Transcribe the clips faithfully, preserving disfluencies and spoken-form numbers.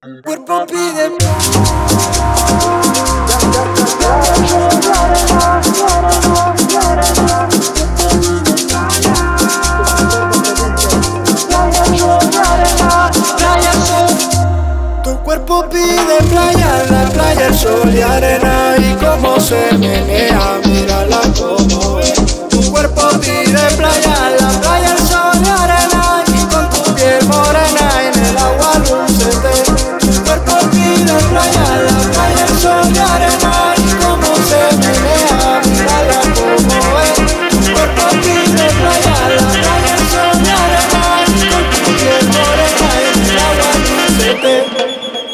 Cuerpo pide. Tu cuerpo pide playa, la playa, el sol y arena. Y cómo se menea, mírala como ve. Tu cuerpo pide playa, la playa, el sol y arena. Y con tu piel morena en el agua lúcete. Tu cuerpo pide playa, la playa, el sol y arena. Y cómo se menea, mírala como ve. Tu cuerpo pide playa, la playa, el sol y arena. Y con tu piel morena en el agua lúcete.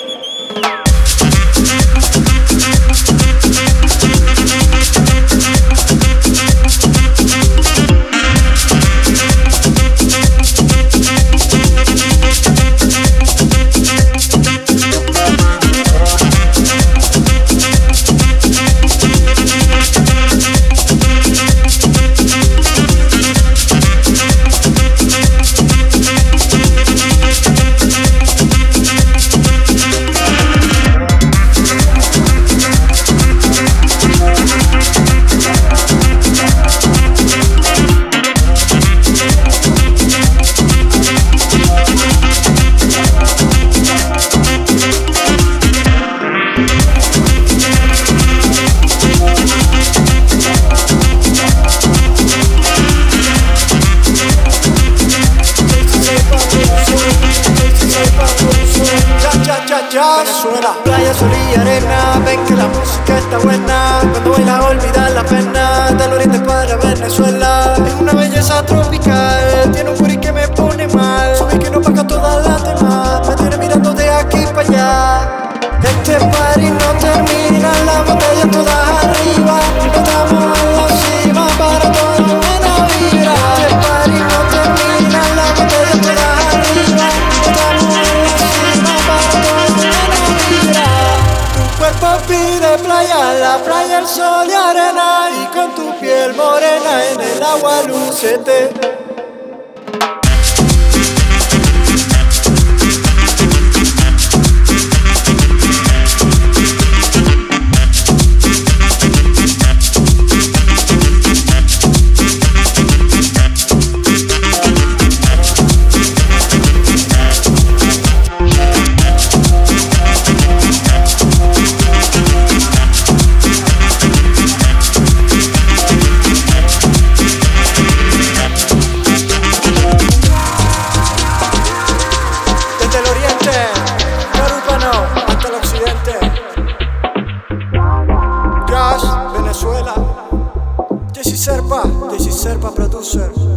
Venezuela, playa, sol y arena. Ven que la música está buena. Cuando bailas olvidas la pena. Del oriente para Venezuela. Es una belleza tropical. Tiene un booty que me pone mal. Sube que no paga toda la tema. Me tiene mirando de aquí para allá. Este party no termina. Las botellas todas arriba. Estamos en la cima para toda la buena vibra. Este party no termina. Las botellas todas arriba. Estamos en la cima para toda la buena vibra. Tu cuerpo pide playa, la playa, el sol y arena. Y con tu piel morena en el agua lúcete. Venezuela, Jesse Serpa, Jesse Serpa producer.